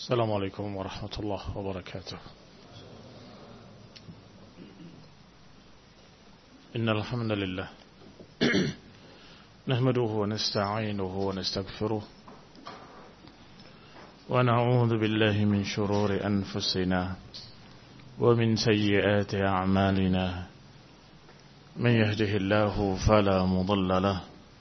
السلام عليكم ورحمة الله وبركاته. إن الحمد لله نحمده ونستعينه ونستغفره ونعوذ بالله من شرور أنفسنا ومن سيئات أعمالنا. من يهده الله فلا مضل له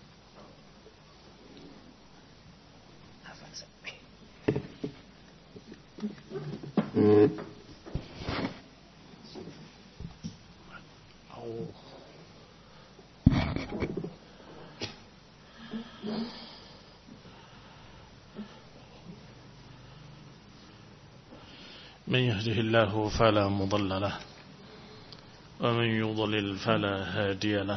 من يهده الله فلا مضل له ومن يضلل فلا هادي له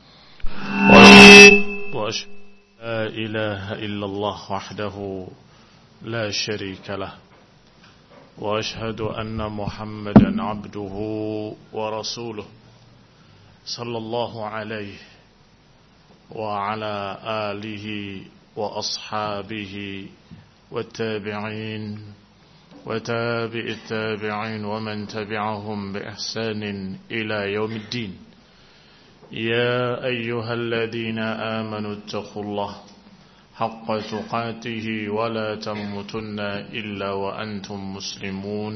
وأشهد لا إله إلا الله وحده لا شريك له وأشهد أن محمدا عبده ورسوله صلى الله عليه وعلى آله وأصحابه والتابعين وتابع التابعين ومن تبعهم بإحسان إلى يوم الدين. يا أيها الذين آمنوا اتقوا الله حق تقاته ولا تموتن إلا وأنتم مسلمون.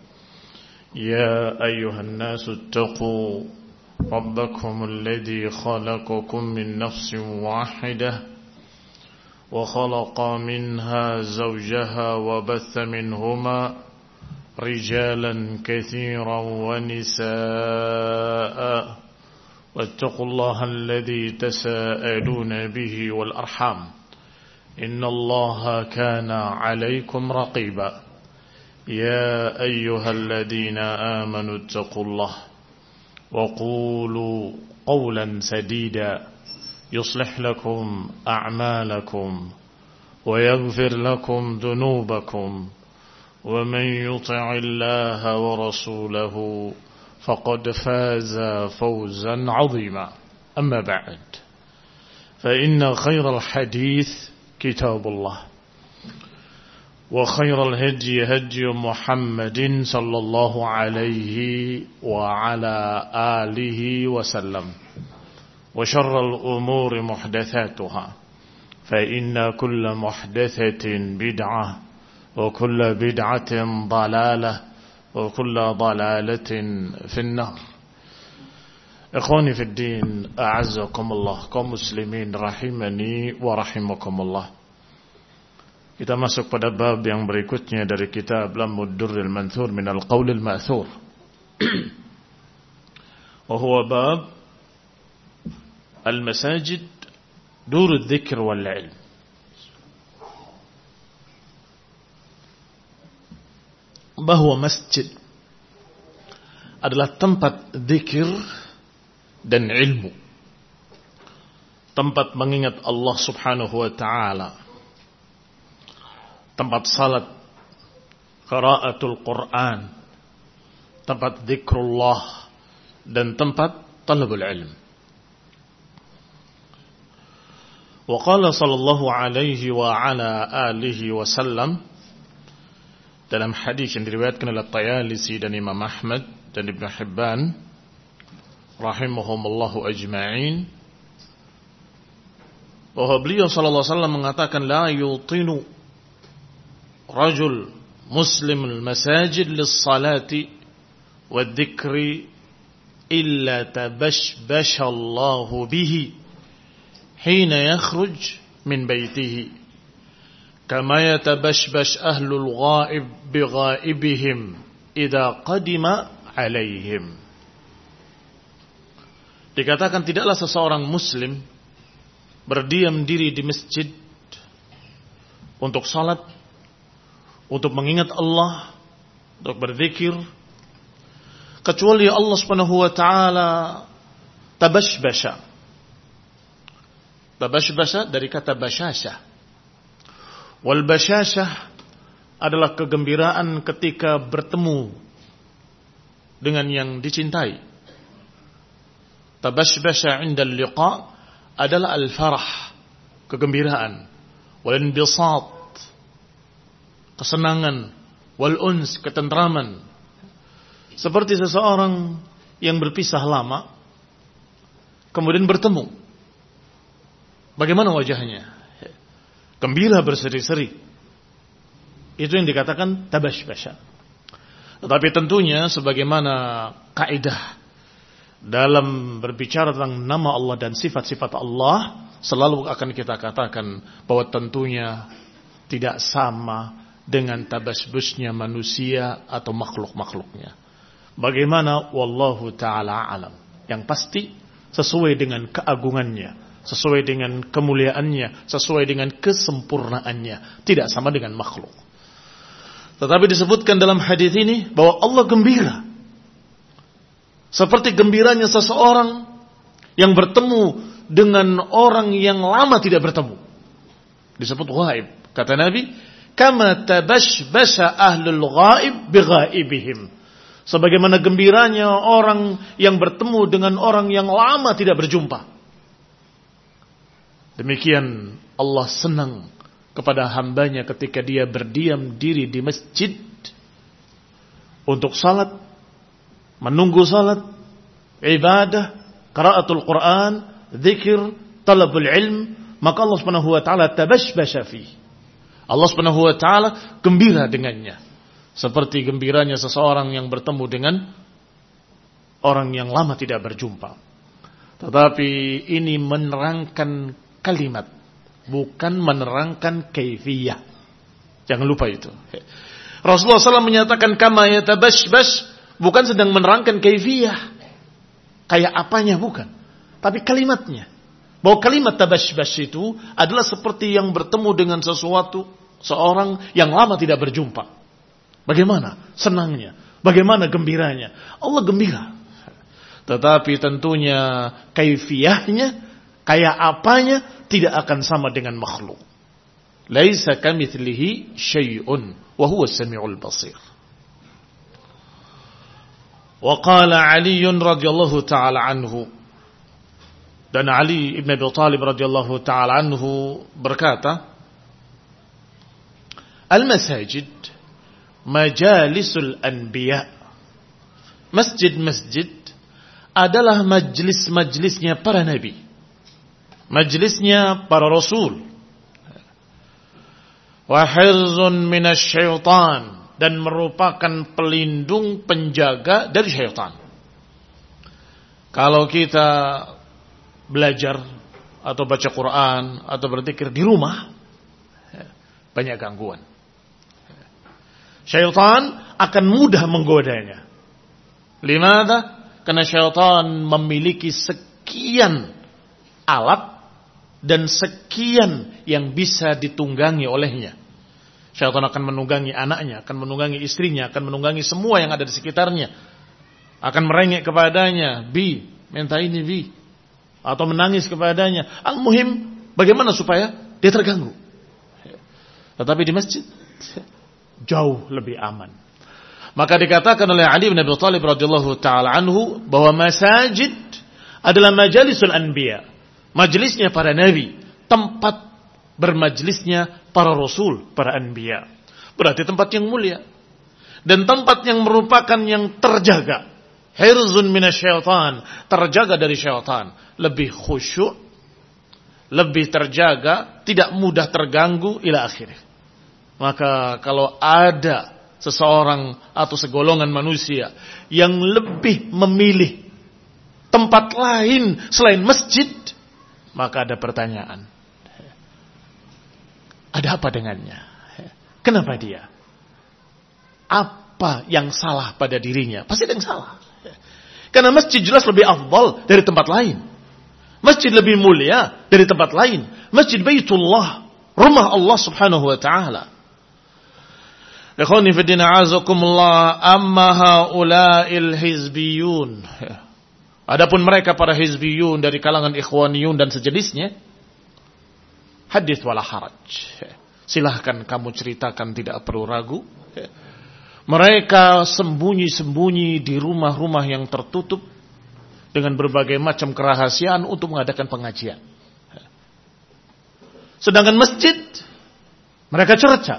يا أيها الناس اتقوا ربكم الذي خلقكم من نفس واحدة وخلق منها زوجها وبث منهما رجالا كثيرا ونساء واتقوا الله الذي تساءلون به والأرحام إن الله كان عليكم رقيبا. يا أيها الذين آمنوا اتقوا الله وقولوا قولا سديدا يصلح لكم أعمالكم ويغفر لكم ذنوبكم ومن يطع الله ورسوله فقد فاز فوزا عظيما. أما بعد فإن خير الحديث كتاب الله وخير الهدي هدي محمد صلى الله عليه وعلى آله وسلم وشر الأمور محدثاتها فإن كل محدثة بدعة وكل بدعة ضلالة وكل ضلالة في النار. Ikhwani fi din, a'azzakumullah, kaum muslimin rahimani wa rahimakumullah. Kita masuk pada bab yang berikutnya dari kitab Lamud Durril Manthur min al-Qaulil Ma'thur. Wa huwa bab al-masajid durud dzikr wal ilm. Bahwa masjid adalah tempat zikir dan ilmu, tempat mengingat Allah subhanahu wa ta'ala, tempat salat, qiraatul Quran, tempat zikrullah, dan tempat talabul ilm. Wa qala sallallahu alaihi wa ala alihi wa sallam dalam hadis yang diriwayatkan oleh At-Tayalisi dan Imam Ahmad dan Ibn Hibban rahimahumullahu ajma'in, bahwa beliau sallallahu alaihi wasallam mengatakan la yutinu rajul muslim al-masajid lis-salati wad-dhikri illa tabashbasha Allah bihi hina yakhruj min baytihi kama yatabashbash ahlul ghaib bighaibihim idza qadima alaihim. Dikatakan tidaklah seseorang muslim berdiam diri di masjid untuk salat, untuk mengingat Allah, untuk berzikir, kecuali Allah Subhanahu wa taala tabashbasha. Tabashbasha dari kata basyashah. Wal basyashah adalah kegembiraan ketika bertemu dengan yang dicintai. Tabashbasha 'inda al-liqa adalah al-farah, kegembiraan, wal inbisat, kesenangan, wal uns, ketentraman. Seperti seseorang yang berpisah lama, kemudian bertemu. Bagaimana wajahnya? Gembira berseri-seri. Itu yang dikatakan tabashbasha. Tetapi tentunya sebagaimana kaidah dalam berbicara tentang nama Allah dan sifat-sifat Allah, selalu akan kita katakan bahwa tentunya tidak sama dengan tabashbusnya manusia atau makhluk-makhluknya. Bagaimana? Wallahu ta'ala alam. Yang pasti sesuai dengan keagungannya, sesuai dengan kemuliaannya, sesuai dengan kesempurnaannya, tidak sama dengan makhluk. Tetapi disebutkan dalam hadis ini bahwa Allah gembira seperti gembiranya seseorang yang bertemu dengan orang yang lama tidak bertemu. Disebut ghaib. Kata Nabi, kama tabashbasha ahlul ghaib bighaibihim. Sebagaimana gembiranya orang yang bertemu dengan orang yang lama tidak berjumpa. Demikian Allah senang kepada hambanya ketika dia berdiam diri di masjid untuk salat, menunggu salat, ibadah, qiraatul Quran, zikir, talabul ilm, maka Allah Subhanahu wa taala tabashbasha fi. Allah Subhanahu wa taala gembira dengannya. Seperti gembiranya seseorang yang bertemu dengan orang yang lama tidak berjumpa. Tetapi ini menerangkan kalimat, bukan menerangkan kaifiyah. Jangan lupa itu. Rasulullah SAW menyatakan kama yatabashbash, bukan sedang menerangkan kaifiyah. Kayak apanya bukan. Tapi kalimatnya. Bahwa kalimat tabashbash itu adalah seperti yang bertemu dengan sesuatu, seorang yang lama tidak berjumpa. Bagaimana senangnya, bagaimana gembiranya. Allah gembira. Tetapi tentunya kaifiyahnya, kayak apanya, tidak akan sama dengan makhluk. Laisa kamitslihi syai'un wa huwa as-sami'ul basir. Wa qala Ali radhiyallahu ta'ala anhu, dan Ali ibn Abi Thalib radhiyallahu ta'ala anhu berkata, al-masajid majalisul anbiya. Masjid-masjid adalah majlis-majlisnya para nabi, majlisnya para rasul. Wa hirzun minasyaitan, dan merupakan pelindung penjaga dari syaitan. Kalau kita belajar atau baca Quran atau berzikir di rumah, banyak gangguan. Syaitan akan mudah menggodanya. Limada? Karena syaitan memiliki sekian alat dan sekian yang bisa ditunggangi olehnya. Syaitan akan menunggangi anaknya, akan menunggangi istrinya, akan menunggangi semua yang ada di sekitarnya. Akan merengek kepadanya, bi, minta ini bi. Atau menangis kepadanya. Al-muhim, bagaimana supaya dia terganggu. Tetapi di masjid jauh lebih aman. Maka dikatakan oleh Ali bin Abi Thalib radhiyallahu taala anhu bahwa masajid adalah majalisul anbiya, majelisnya para nabi, tempat bermajlisnya para rasul, para anbiya. Berarti tempat yang mulia dan tempat yang merupakan yang terjaga. Hirzun minasyaitan, terjaga dari syaitan, lebih khusyuk, lebih terjaga, tidak mudah terganggu ila akhirnya. Maka kalau ada seseorang atau segolongan manusia yang lebih memilih tempat lain selain masjid, maka ada pertanyaan. Ada apa dengannya? Kenapa dia? Apa yang salah pada dirinya? Pasti ada yang salah. Karena masjid jelas lebih afdal dari tempat lain. Masjid lebih mulia dari tempat lain. Masjid Baitullah, rumah Allah Subhanahu wa taala. Ikhwani fi din a'azakumullah, amma haula'il hizbiyun. Adapun mereka para hizbiyun dari kalangan ikhwaniyun dan sejenisnya, hadits wala haraj. Silahkan kamu ceritakan, tidak perlu ragu. Mereka sembunyi-sembunyi di rumah-rumah yang tertutup dengan berbagai macam kerahasiaan untuk mengadakan pengajian. Sedangkan masjid mereka cerca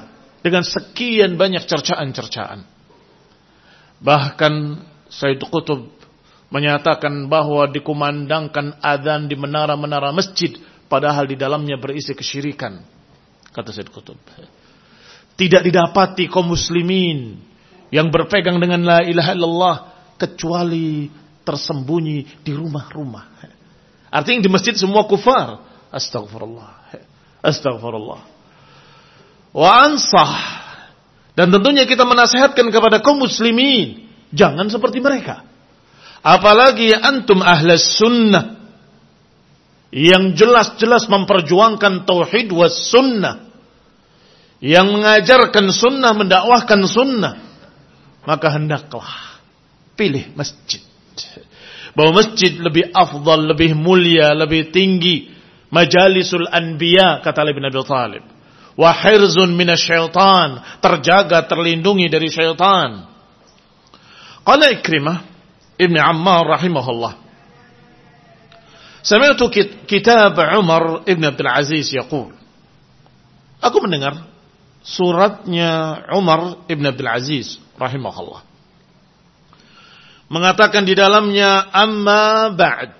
dengan sekian banyak cercaan-cercaan. Bahkan Sayyid Qutb menyatakan bahwa dikumandangkan adzan di menara-menara masjid padahal di dalamnya berisi kesyirikan. Kata Sayyid Qutb. Tidak didapati kaum muslimin yang berpegang dengan la ilaha illallah kecuali tersembunyi di rumah-rumah. Artinya di masjid semua kufar. Astagfirullah. Astagfirullah. Wa ansah. Dan tentunya kita menasihatkan kepada kaum muslimin, jangan seperti mereka. Apalagi antum ahlas sunnah yang jelas-jelas memperjuangkan tauhid was sunnah, yang mengajarkan sunnah, mendakwahkan sunnah, maka hendaklah pilih masjid. Bahwa masjid lebih afdal, lebih mulia, lebih tinggi. Majalisul anbiya, kata Ali bin Abi Thalib. Wa hirzun minasyaitan, terjaga, terlindungi dari syaitan. Qala Ikrimah Ibn Ammar rahimahullah. Sami'tu kitab Umar Ibn Abdul Aziz yaqul. Aku mendengar suratnya Umar Ibn Abdul Aziz rahimahullah. Mengatakan di dalamnya, amma ba'd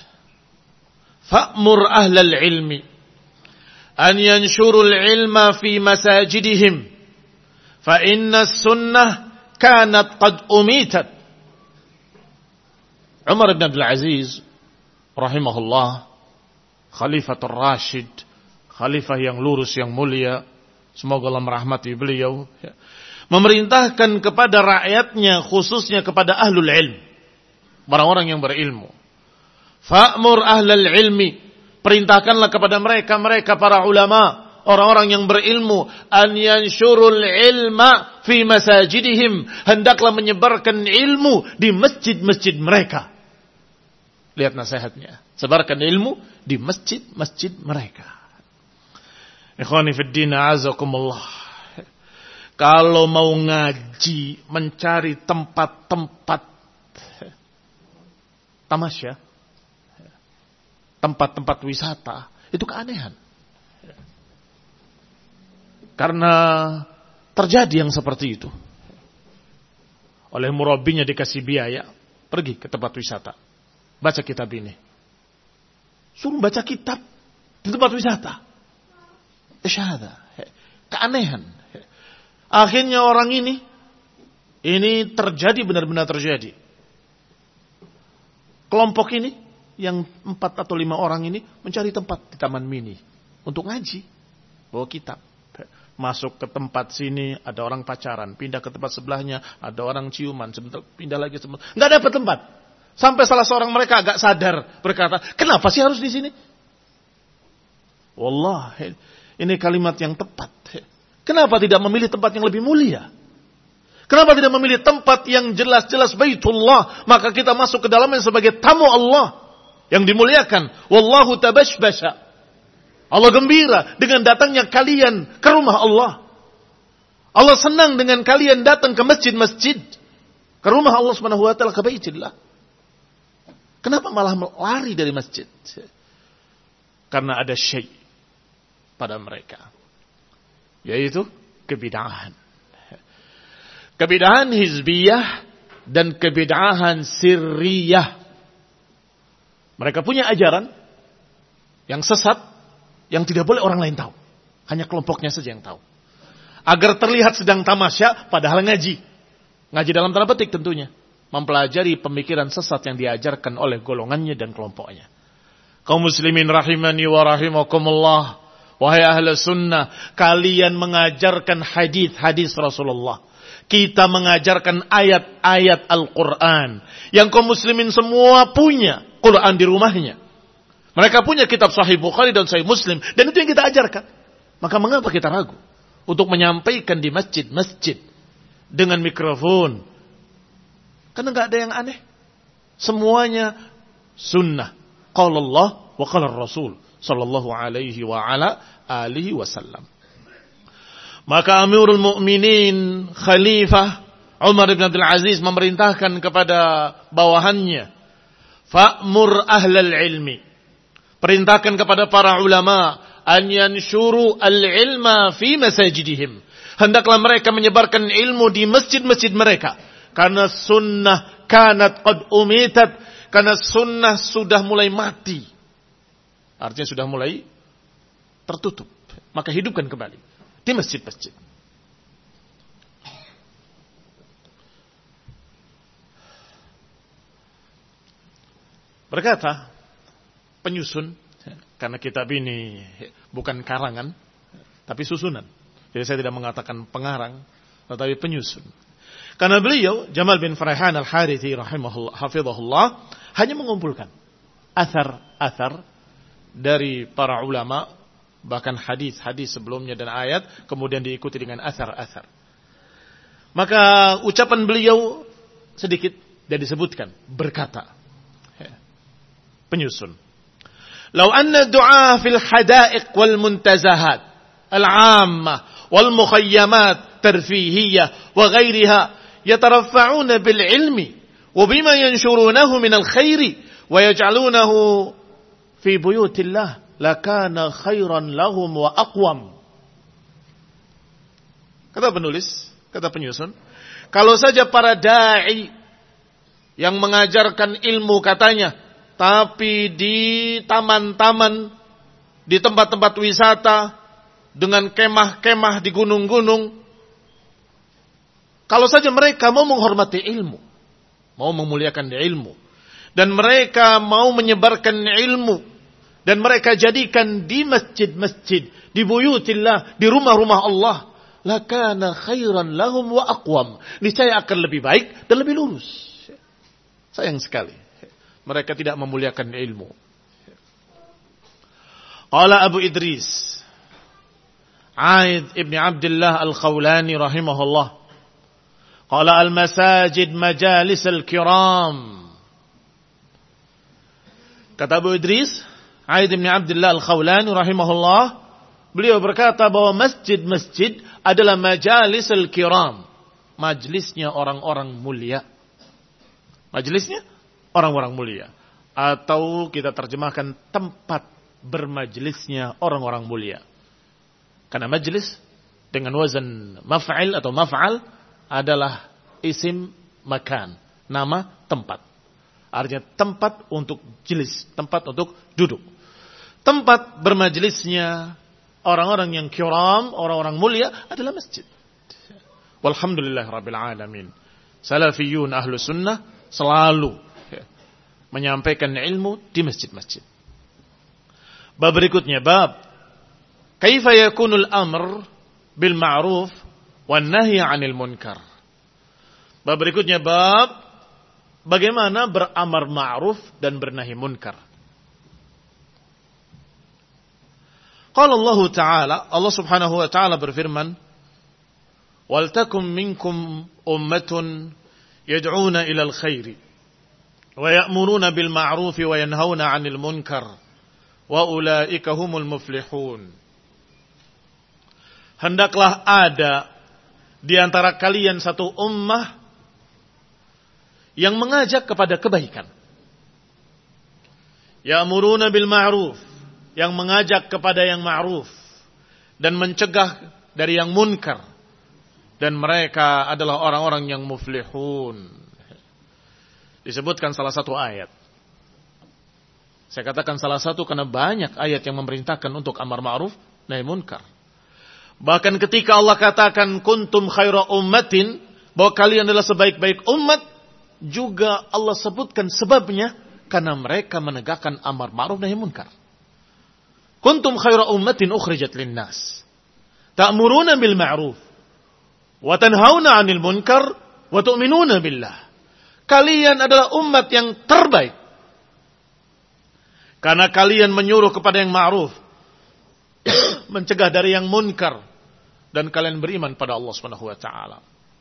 fa'mur ahlal ilmi an yanshurul ilma fi masajidihim fa inna sunnah kanat qad umitat. Umar bin Abdul Aziz rahimahullah, Khalifatul Rashid, khalifah yang lurus, yang mulia, semoga Allah merahmati beliau, memerintahkan kepada rakyatnya, khususnya kepada ahlul ilm, orang-orang yang berilmu. Fa'mur ahlal ilmi, perintahkanlah kepada mereka para ulama, orang-orang yang berilmu, an yanshurul ilma fi masajidihim, hendaklah menyebarkan ilmu di masjid-masjid mereka. Lihat nasihatnya, sebarkan ilmu di masjid-masjid mereka. Ikhwani fid din, a'azakumullah. Kalau mau ngaji, mencari tempat-tempat tamasya, tempat-tempat wisata, itu keanehan. Karena terjadi yang seperti itu. Oleh murabinya dikasih biaya, pergi ke tempat wisata, baca kitab ini. Suruh baca kitab di tempat wisata. Isyahada. Keanehan. Akhirnya orang ini terjadi, benar-benar terjadi. Kelompok ini, yang 4 atau 5 orang ini, mencari tempat di Taman Mini untuk ngaji. Bawa kitab. Masuk ke tempat sini, ada orang pacaran. Pindah ke tempat sebelahnya, ada orang ciuman. Sebentar, pindah lagi sebentar. Nggak dapat tempat. Sampai salah seorang mereka agak sadar, berkata, kenapa sih harus di sini? Wallah, ini kalimat yang tepat. Kenapa tidak memilih tempat yang lebih mulia? Kenapa tidak memilih tempat yang jelas-jelas Baitullah? Maka kita masuk ke dalamnya sebagai tamu Allah yang dimuliakan. Wallahu tabashbasha. Allah gembira dengan datangnya kalian ke rumah Allah. Allah senang dengan kalian datang ke masjid-masjid, ke rumah Allah Subhanahu wa taala, ke Baitillah. Kenapa malah lari dari masjid? Karena ada syai' pada mereka, yaitu kebid'ahan. Kebid'ahan hizbiyah dan kebid'ahan sirriyah. Mereka punya ajaran yang sesat, yang tidak boleh orang lain tahu. Hanya kelompoknya saja yang tahu. Agar terlihat sedang tamasya, padahal ngaji. Ngaji dalam tanda petik tentunya. Mempelajari pemikiran sesat yang diajarkan oleh golongannya dan kelompoknya. Kaum muslimin rahimani wa rahimakumullah. Wahai ahli sunnah, kalian mengajarkan hadis-hadis Rasulullah. Kita mengajarkan ayat-ayat Al-Quran. Yang kaum muslimin semua punya Quran di rumahnya. Mereka punya kitab Sahih Bukhari dan Sahih Muslim. Dan itu yang kita ajarkan. Maka mengapa kita ragu untuk menyampaikan di masjid-masjid dengan mikrofon? Karena nggak ada yang aneh. Semuanya sunnah. Qala Allah wa qala Rasul sallallahu alaihi wa ala alihi wasallam. Maka Amirul Mukminin Khalifah Umar bin Abdul Aziz memerintahkan kepada bawahannya, fa'mur ahlal ilmi, perintahkan kepada para ulama, an yanshuru al-ilma fi masajidihim, Hendaklah mereka menyebarkan ilmu di masjid-masjid mereka. Karena sunnah kanat qad umitat. Karena sunnah sudah mulai mati. Artinya sudah mulai tertutup. Maka hidupkan kembali di masjid-masjid. Berkata penyusun, karena kitab ini bukan karangan, tapi susunan. Jadi saya tidak mengatakan pengarang, tetapi penyusun. Karena beliau, Jamal bin Farhan al-Harithi rahimahullah, hafizahullah, hanya mengumpulkan athar-athar dari para ulama, bahkan hadis-hadis sebelumnya dan ayat, kemudian diikuti dengan athar-athar. Maka ucapan beliau sedikit dan disebutkan, berkata, penyusun. Lau anna du'a fil hadaiq wal muntazahat al-'ammah wal mukhayyamat tarfihiyah wa ghairiha yataraffa'una bil ilmi wa bima yanshurunahu min al khairi wa yaj'alunahu fi buyutillah lakana khairan lahum wa aqwam. Kata penulis, kata penyusun, kalau saja para dai yang mengajarkan ilmu katanya, tapi di taman-taman, di tempat-tempat wisata, dengan kemah-kemah di gunung-gunung, kalau saja mereka mau menghormati ilmu, mau memuliakan ilmu, dan mereka mau menyebarkan ilmu, dan mereka jadikan di masjid-masjid, di buyutillah, di rumah-rumah Allah, lakana khairan lahum wa aqwam. Niscaya akan lebih baik dan lebih lurus. Sayang sekali mereka tidak memuliakan ilmu. Qala Abu Idris Aid ibn Abdullah al-Khawlani rahimahullah, qala al-masajid majalis al-kiram. Kata Abu Idris Aid ibn Abdullah al-Khawlani rahimahullah, beliau berkata bahwa masjid-masjid adalah majalis al-kiram, majlisnya orang-orang mulia. Majlisnya orang-orang mulia. Atau kita terjemahkan tempat bermajlisnya orang-orang mulia. Karena majlis dengan wazan maf'il atau maf'al adalah isim makan, nama tempat. Artinya tempat untuk jelis, tempat untuk duduk. Tempat bermajlisnya orang-orang yang kiram, orang-orang mulia adalah masjid. Walhamdulillah rabbil alamin. Salafiyun ahlu sunnah selalu menyampaikan ilmu di masjid-masjid. Bab berikutnya, bab kaifa yakunul amr bil ma'ruf wan nahy 'anil munkar. Bab berikutnya, bab bagaimana beramar ma'ruf dan bernahi munkar. Qala Allah Ta'ala, Allah Subhanahu wa Ta'ala berfirman, "Wal takum minkum ummatun yad'una ilal khairi wa ya'muruna bil ma'ruf wa yanhauna 'anil munkar wa ulaika humul muflihun." Hendaklah ada di antara kalian satu ummah yang mengajak kepada kebaikan. Ya'muruna bil ma'ruf, yang mengajak kepada yang ma'ruf dan mencegah dari yang munkar. Dan mereka adalah orang-orang yang muflihun. Disebutkan salah satu ayat. Saya katakan salah satu karena banyak ayat yang memerintahkan untuk amar ma'ruf nahi munkar. Bahkan ketika Allah katakan kuntum khaira ummatin, bahwa kalian adalah sebaik-baik umat, juga Allah sebutkan sebabnya karena mereka menegakkan amar ma'ruf nahi munkar. Kuntum khaira ummatin ukhrijat linnas ta'muruna bil ma'ruf wa tanhauna 'anil munkar wa tu'minuna billah. Kalian adalah umat yang terbaik karena kalian menyuruh kepada yang ma'ruf, mencegah dari yang munkar, dan kalian beriman pada Allah Subhanahu wa taala.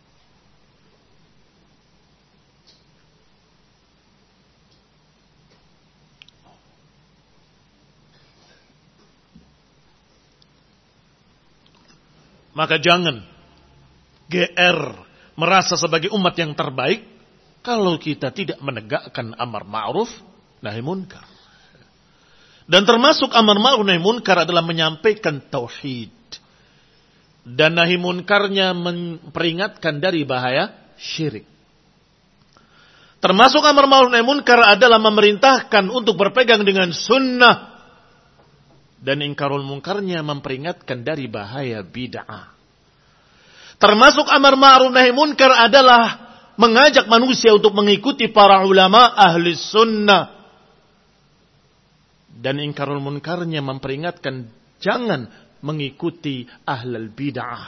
Maka jangan GR merasa sebagai umat yang terbaik kalau kita tidak menegakkan amar ma'ruf nahi munkar. Dan termasuk amar ma'ruf nahi munkar adalah menyampaikan tauhid. Dan nahi munkarnya memperingatkan dari bahaya syirik. Termasuk amar ma'ruf nahi munkar adalah memerintahkan untuk berpegang dengan sunnah. Dan ingkarul munkarnya memperingatkan dari bahaya bid'ah. Termasuk amar ma'ruf nahi munkar adalah mengajak manusia untuk mengikuti para ulama ahli sunnah. Dan ingkarul munkarnya memperingatkan jangan mengikuti ahlul bid'ah.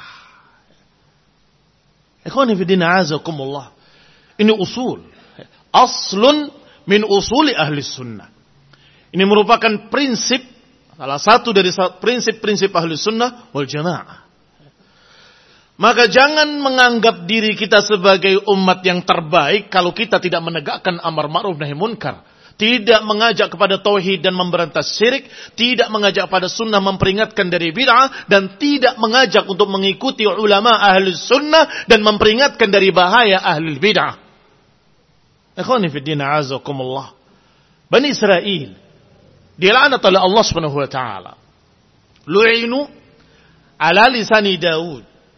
Ikhwani fi din a'azakumullah. Ini usul. Aslun min usuli ahli sunnah. Ini merupakan prinsip, salah satu dari prinsip-prinsip ahli sunnah wal jamaah. Maka jangan menganggap diri kita sebagai umat yang terbaik kalau kita tidak menegakkan amar ma'ruf nahi munkar. Tidak mengajak kepada tauhid dan memberantas syirik, tidak mengajak pada sunnah memperingatkan dari bid'ah, dan tidak mengajak untuk mengikuti ulama ahli sunnah dan memperingatkan dari bahaya ahli bid'ah. Ikhwani fi din a'azakumullah. Bani Israel dilaknat oleh Allah Subhanahu wa taala. Lu'inu ala lisani Daud.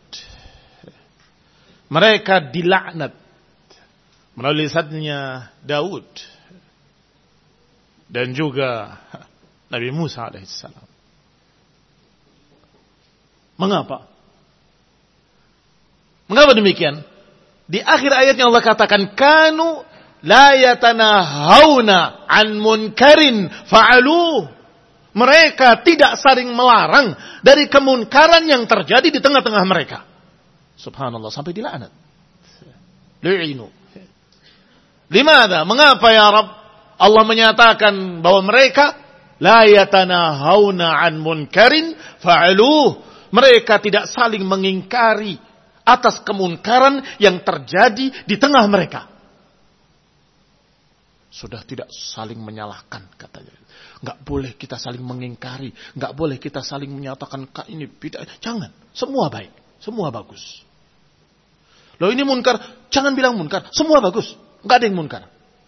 Mereka dilaknat melalui lisannya Daud. Dan juga Nabi Musa alaihissalam. Mengapa? Mengapa demikian? Di akhir ayatnya Allah katakan, kanu la yatanahawna an munkarin fa'aluh. Mereka tidak saling melarang dari kemunkaran yang terjadi di tengah-tengah mereka. Subhanallah, sampai dilaknat. Lu'inu. Limadha? Mengapa ya Rabb? Allah menyatakan bahwa mereka la yatanahawna an munkarin fa'aluh. Mereka tidak saling mengingkari atas kemunkaran yang terjadi di tengah mereka. Sudah tidak saling menyalahkan katanya. Enggak boleh kita saling mengingkari, enggak boleh kita saling menyatakan ini bid'ah. Jangan, semua baik, semua bagus. Loh ini munkar, jangan bilang munkar, semua bagus. Enggak ada yang munkar.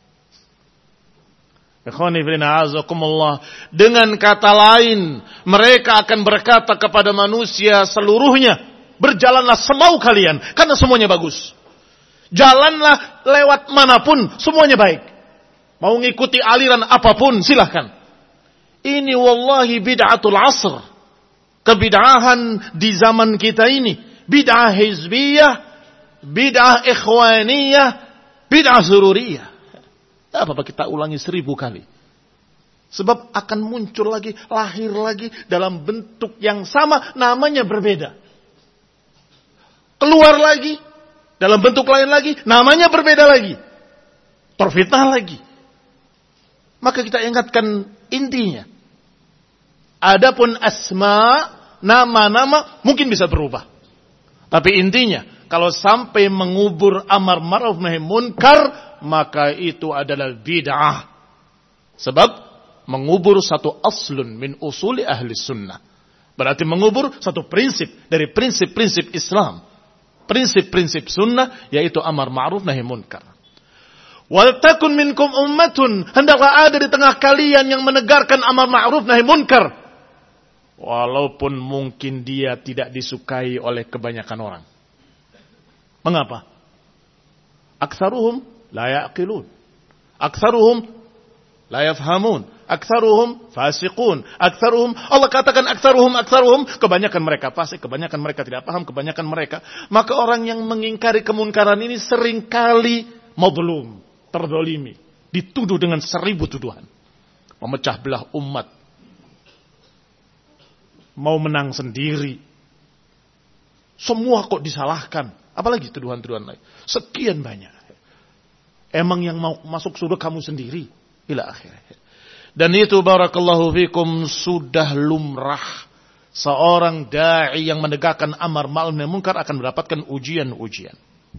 Dengan kata lain, mereka akan berkata kepada manusia seluruhnya, berjalanlah semau kalian, karena semuanya bagus. Jalanlah lewat manapun, semuanya baik. Mau ngikuti aliran apapun, silahkan. Ini wallahi bid'atul asr. Kebid'ahan di zaman kita ini. Bid'ah hizbiyah, bid'ah ikhwaniyah, bid'ah sururiyah. Apa kita ulangi 1000 kali. Sebab akan muncul lagi, lahir lagi dalam bentuk yang sama, namanya berbeda. Keluar lagi, dalam bentuk lain lagi, namanya berbeda lagi. Terfitnah lagi. Maka kita ingatkan intinya. Adapun asma, nama-nama mungkin bisa berubah. Tapi intinya, kalau sampai mengubur amar ma'ruf nahi munkar, maka itu adalah bid'ah. Sebab mengubur satu aslun min usuli ahli sunnah. Berarti mengubur satu prinsip dari prinsip-prinsip Islam. Prinsip-prinsip sunnah, yaitu amar ma'ruf nahi munkar. Wal takun minkum ummatun, hendaklah ada di tengah kalian yang menegarkan amar ma'ruf nahi munkar. Walaupun mungkin dia tidak disukai oleh kebanyakan orang. Mengapa? Aktsaruhum la ya'qilun. Aktsaruhum la yafhamun. Aktsaruhum fasiqun. Aktsaruhum, Allah katakan aktsaruhum, kebanyakan mereka fasik, kebanyakan mereka tidak paham, kebanyakan mereka. Maka orang yang mengingkari kemunkaran ini seringkali mazlum, terdolimi, dituduh dengan 1000 tuduhan. Memecah belah umat. Mau menang sendiri. Semua kok disalahkan. Apalagi tuduhan-tuduhan lain. Sekian banyak. Emang yang mau masuk surga kamu sendiri. Ila akhirnya. Dan itu barakallahu fikum sudah lumrah. Seorang da'i yang menegakkan amar ma'ruf nahi munkar akan mendapatkan ujian-ujian.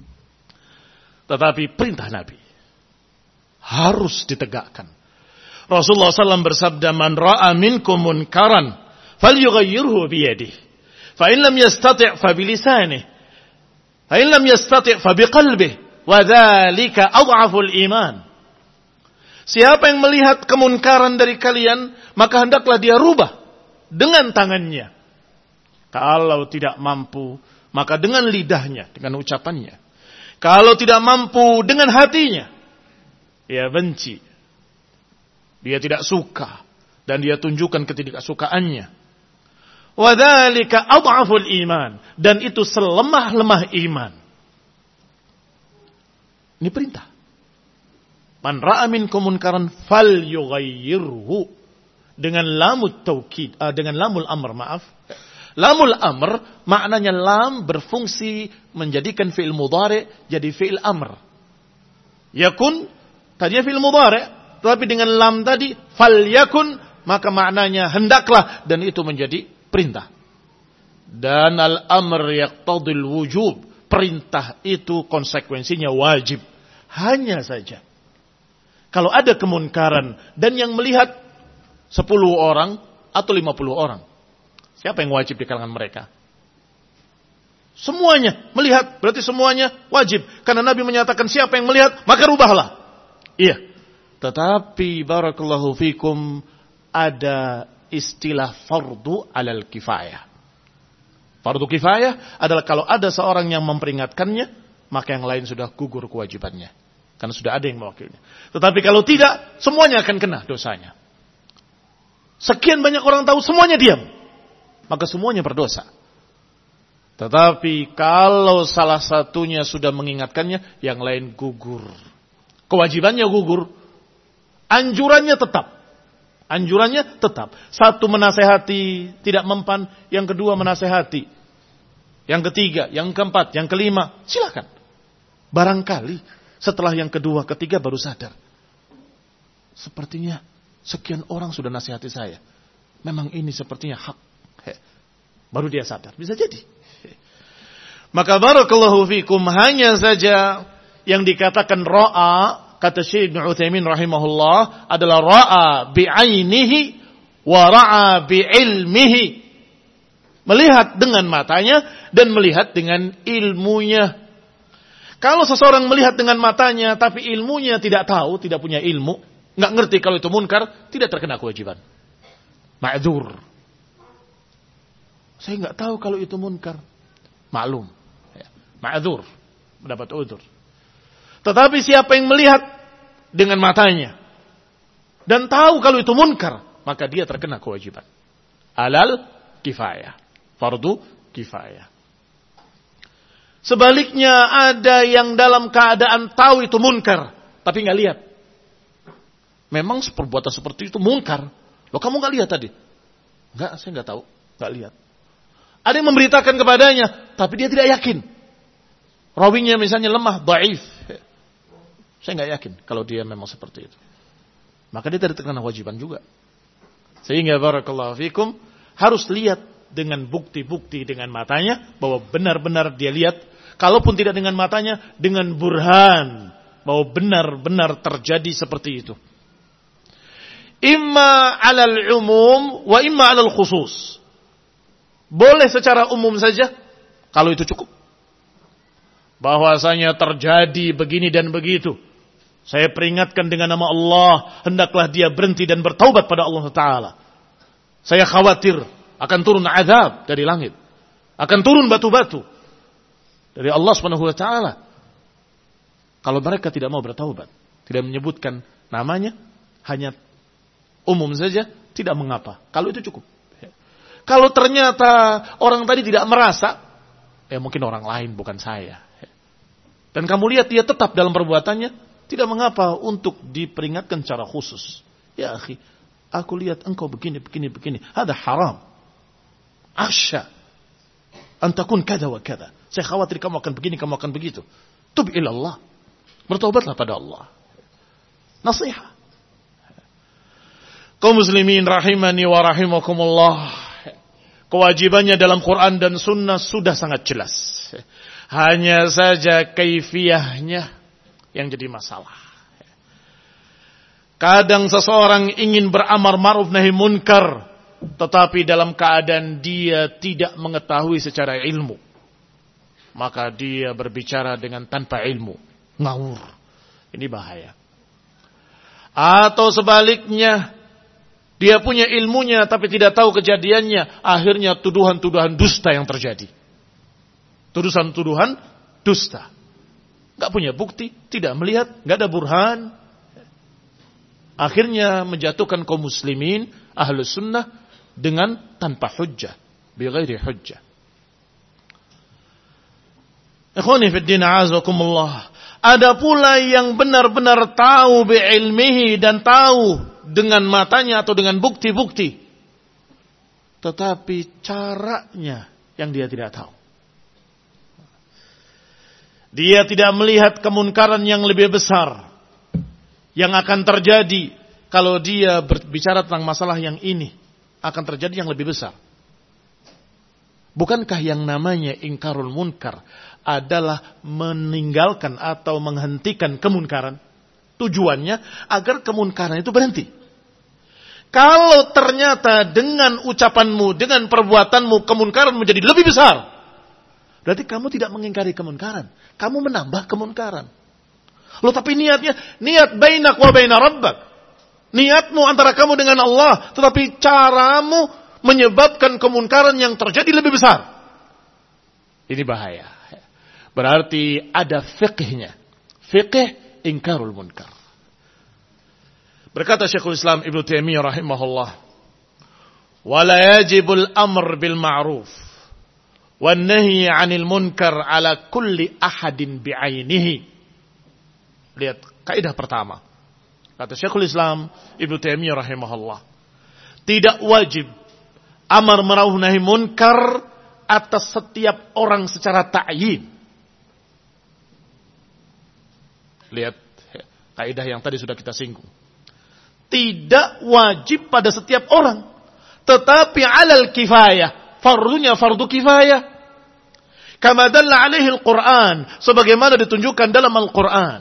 Tetapi perintah Nabi harus ditegakkan. Rasulullah SAW bersabda, man ra'a minkum munkaran falyughayyirhu biyadihi. Fa in lam yastati' fa bilisanihi. Fa in lam yastati' fa biqalbihi. Wa dzalika adhaful iman. Siapa yang melihat kemunkaran dari kalian, maka hendaklah dia rubah dengan tangannya. Kalau tidak mampu, maka dengan lidahnya, dengan ucapannya. Kalau tidak mampu, dengan hatinya. Dia benci. Dia tidak suka. Dan dia tunjukkan ketidaksukaannya. Wadzalika adhaful iman. Dan itu selemah-lemah iman. Ini perintah. Man ra'a minkum munkaran falyughayyirhu. Dengan lamul taukid, dengan lamul amr, maaf. Lamul amr maknanya lam berfungsi menjadikan fi'il mudhari jadi fi'il amr. Yakun tadinya fi'il mudhari, tapi dengan lam tadi falyakun, maka maknanya hendaklah, dan itu menjadi perintah. Dan al-amr yaqtadil wujub, perintah itu konsekuensinya wajib. Hanya saja kalau ada kemunkaran dan yang melihat 10 orang atau 50 orang, siapa yang wajib di kalangan mereka? Semuanya melihat, berarti semuanya wajib. Karena Nabi menyatakan siapa yang melihat, maka rubahlah. Iya. Tetapi barakallahu fikum, ada istilah fardu alal kifayah. Fardu kifayah adalah kalau ada seorang yang memperingatkannya, maka yang lain sudah gugur kewajibannya. Karena sudah ada yang mewakilnya. Tetapi kalau tidak, semuanya akan kena dosanya. Sekian banyak orang tahu, semuanya diam, maka semuanya berdosa. Tetapi kalau salah satunya sudah mengingatkannya, yang lain gugur. Kewajibannya gugur. Anjurannya tetap. Anjurannya tetap. Satu menasehati tidak mempan, yang kedua menasehati. Yang ketiga, yang keempat, yang kelima, silakan. Barangkali setelah yang kedua, ketiga baru sadar. Sepertinya sekian orang sudah nasihati saya. Memang ini sepertinya hak. Baru dia sadar. Bisa jadi. Maka barakallahu fikum, hanya saja yang dikatakan ra'a, kata Syekh Ibnu Utsaimin rahimahullah, adalah ra'a bi'ainihi wa ra'a bi'ilmihi. Melihat dengan matanya dan melihat dengan ilmunya. Kalau seseorang melihat dengan matanya tapi ilmunya tidak tahu, tidak punya ilmu, nggak ngerti kalau itu munkar, tidak terkena kewajiban. Ma'dzur. Saya nggak tahu kalau itu munkar. Maklum. Ma'dzur. Mendapat udzur. Tetapi siapa yang melihat dengan matanya dan tahu kalau itu munkar, maka dia terkena kewajiban. Alal kifayah. Fardu kifayah. Sebaliknya ada yang dalam keadaan tahu itu munkar, tapi nggak lihat. Memang perbuatan seperti itu munkar. Loh, kamu nggak lihat tadi? Nggak, saya nggak tahu, nggak lihat. Ada yang memberitakan kepadanya, tapi dia tidak yakin. Rawinya misalnya lemah, dhaif. Saya nggak yakin kalau dia memang seperti itu. Maka dia tidak terkena kewajiban juga. Sehingga barakallahu fikum, harus lihat dengan bukti-bukti dengan matanya, bahwa benar-benar dia lihat. Kalaupun tidak dengan matanya, dengan burhan, bahwa benar-benar terjadi seperti itu. Imma alal umum wa imma alal khusus. Boleh secara umum saja, kalau itu cukup. Bahwasanya terjadi begini dan begitu. Saya peringatkan dengan nama Allah, hendaklah dia berhenti dan bertaubat pada Allah Ta'ala. Saya khawatir akan turun azab dari langit. Akan turun batu-batu dari Allah Subhanahu wa taala. Kalau mereka tidak mau bertaubat, tidak menyebutkan namanya, hanya umum saja, tidak mengapa. Kalau itu cukup. Kalau ternyata orang tadi tidak merasa, ya mungkin orang lain bukan saya. Dan kamu lihat dia tetap dalam perbuatannya, tidak mengapa untuk diperingatkan secara khusus. Ya akhi, aku lihat engkau begini. Hada haram. Akhsha an takun kada wa kada. Saya khawatir kamu akan begini, kamu akan begitu. Tub ilallah. Bertaubatlah pada Allah. Nasihat. Kaum muslimin rahimani wa rahimakumullah. Kewajibannya dalam Quran dan Sunnah sudah sangat jelas. Hanya saja kaifiyahnya yang jadi masalah. Kadang seseorang ingin beramar ma'ruf nahi munkar, tetapi dalam keadaan dia tidak mengetahui secara ilmu. Maka dia berbicara dengan tanpa ilmu. Ngawur. Ini bahaya. Atau sebaliknya, Dia punya ilmunya tapi tidak tahu kejadiannya. Akhirnya tuduhan-tuduhan dusta yang terjadi. Tuduhan-tuduhan dusta. Gak punya bukti, tidak melihat, gak ada burhan. Akhirnya menjatuhkan kaum muslimin, ahlus sunnah, dengan tanpa hujjah. Bighairi hujjah. Ikhwani fi din a'azakumullah. Ada pula yang benar-benar tahu bi'ilmihi dan tahu dengan matanya atau dengan bukti-bukti. Tetapi caranya yang dia tidak tahu. Dia tidak melihat kemunkaran yang lebih besar yang akan terjadi kalau dia berbicara tentang masalah yang ini. Akan terjadi yang lebih besar. Bukankah yang namanya ingkarul munkar adalah meninggalkan atau menghentikan kemunkaran? Tujuannya agar kemunkaran itu berhenti. Kalau ternyata dengan ucapanmu, dengan perbuatanmu, kemunkaran menjadi lebih besar, berarti kamu tidak mengingkari kemunkaran. Kamu menambah kemunkaran. Loh, tapi niatnya, niat bainak wa baina rabbak. Niatmu antara kamu dengan Allah, tetapi caramu menyebabkan kemunkaran yang terjadi lebih besar. Ini bahaya. Berarti ada fiqhnya. Fiqh ingkarul munkar. Berkata Syekhul Islam Ibnu Taimiyah rahimahullah, "Wala yajibul amr bil ma'ruf wan nahy 'anil munkar 'ala kulli ahadin bi'ainihi." Lihat kaidah pertama. Kata Syekhul Islam Ibnu Taimiyah rahimahullah, tidak wajib amar ma'ruf nahi munkar atas setiap orang secara ta'yin. Lihat kaidah yang tadi sudah kita singgung. Tidak wajib pada setiap orang, tetapi alal kifayah, fardunya fardu kifayah. Kama dalla alaihi al-Quran, sebagaimana ditunjukkan dalam Al-Quran.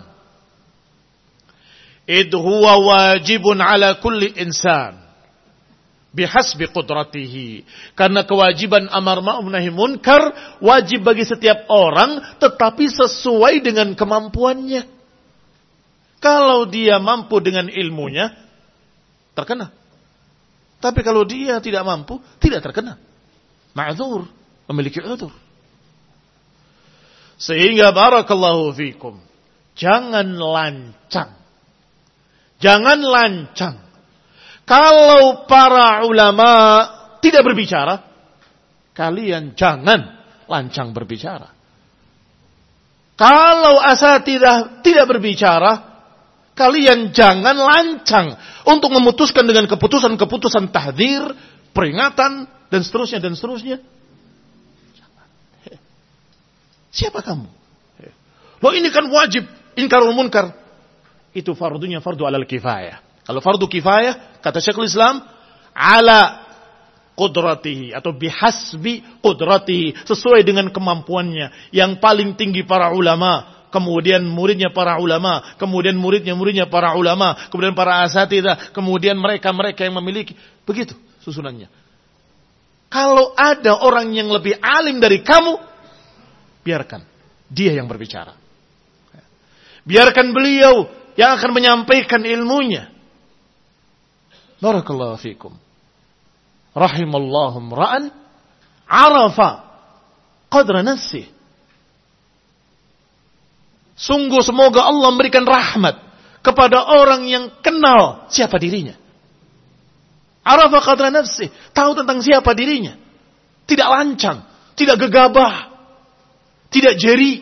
Id huwa wajibun ala kulli insan bihasbi qudratihi. Karena kewajiban amar ma'ruf nahi munkar wajib bagi setiap orang, tetapi sesuai dengan kemampuannya. Kalau dia mampu dengan ilmunya, terkena. Tapi kalau dia tidak mampu, tidak terkena. Ma'dzur, memiliki udzur. Sehingga barakallahu fikum, jangan lancang. Jangan lancang. Kalau para ulama tidak berbicara, kalian jangan lancang berbicara. Kalau asatidzah tidak berbicara, kalian jangan lancang untuk memutuskan dengan keputusan-keputusan tahdzir, peringatan, dan seterusnya, dan seterusnya. Siapa kamu? Loh, ini kan wajib ingkarul munkar. Itu fardunya fardu alal kifayah. Kalau fardu kifayah, kata Syekhul Islam, ala qudratihi atau bihasbi qudratihi, sesuai dengan kemampuannya. Yang paling tinggi para ulama, kemudian muridnya para ulama, kemudian muridnya para ulama, kemudian para asatidzah, kemudian mereka yang memiliki. Begitu susunannya. Kalau ada orang yang lebih alim dari kamu, biarkan dia yang berbicara. Biarkan beliau yang akan menyampaikan ilmunya. Barakallahu fikum. Rahimallahu ra'an arafa qadra nafsih. Sungguh semoga Allah memberikan rahmat kepada orang yang kenal siapa dirinya. Arafa qadra nafsih, tahu tentang siapa dirinya. Tidak lancang, tidak gegabah, tidak jeri.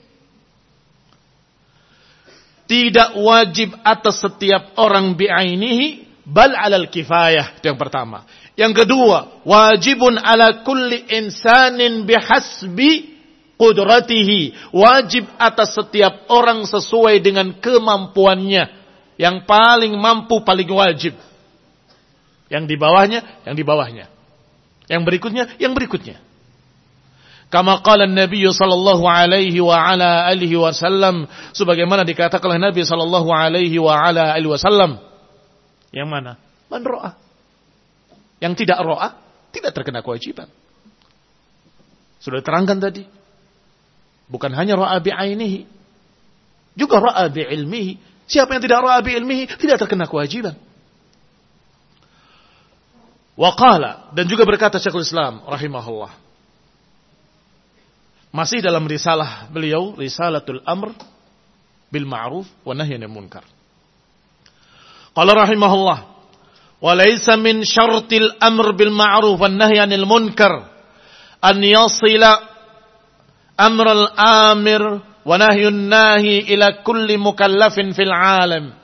Tidak wajib atas setiap orang bi'ainihi, bal alal kifayah. Itu yang pertama. Yang kedua, wajibun ala kulli insanin bihasbi qudratihi. Wajib atas setiap orang sesuai dengan kemampuannya. Yang paling mampu, paling wajib. Yang di bawahnya, yang di bawahnya. Yang berikutnya, yang berikutnya. Kama qala Nabi sallallahu alaihi wa ala alihi wasallam, sebagaimana dikatakan oleh Nabi sallallahu alaihi wa ala alihi wasallam. Yang mana? Man ra'a. Yang tidak ra'a tidak terkena kewajiban. Sudah terangkan tadi. Bukan hanya ra'a bi'ainihi, juga ra'a bi'ilmihi. Siapa yang tidak ra'a bi'ilmihi tidak terkena kewajiban. Wa qala, dan juga berkata Syekhul Islam rahimahullah. Masih dalam risalah beliau, Risalatul Amr bil Ma'ruf wa Nahy 'anil Munkar. Qala rahimahullah, wa laysa min syartil amr bil ma'ruf wan nahy 'anil munkar an yasila amral amir wa nahyun nahi ila kulli mukallafin fil 'alam.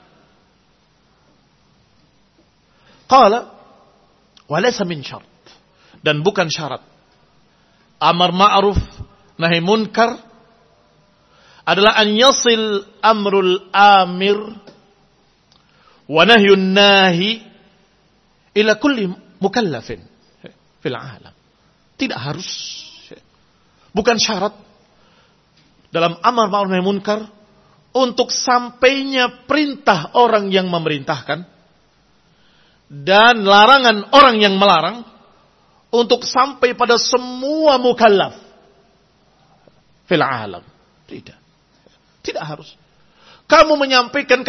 Qala wa laysa min syart, dan bukan syarat amar ma'ruf nahi munkar adalah an yasil amrul amir wa nahyun nahi ila kulli mukallafin fil alam. Tidak harus, bukan syarat dalam amar ma'ruf nahi munkar untuk sampainya perintah orang yang memerintahkan dan larangan orang yang melarang untuk sampai pada semua mukallaf fil alam. Tidak harus. Kamu menyampaikan.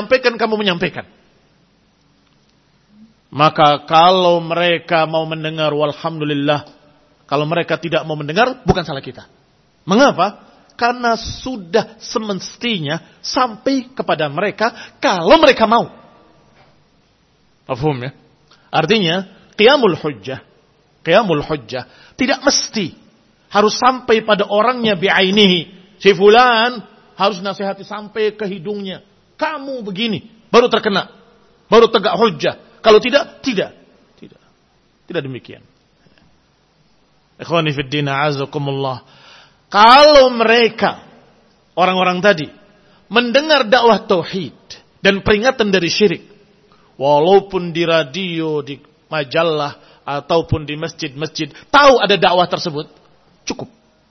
Maka kalau mereka mau mendengar, walhamdulillah. Kalau mereka tidak mau mendengar, bukan salah kita. Mengapa? Karena sudah semestinya sampai kepada mereka kalau mereka mau. Paham ya? Artinya, qiyamul hujjah tidak mesti harus sampai pada orangnya bi'ainihi. Si fulan harus nasihati sampai ke hidungnya. Kamu begini, baru terkena, baru tegak hujjah. Kalau tidak demikian. Ikhwani fid din, a'azakumullah. Kalau mereka, orang-orang tadi, mendengar dakwah tauhid dan peringatan dari syirik, walaupun di radio, di majalah, ataupun di masjid-masjid, tahu ada dakwah tersebut, cukup.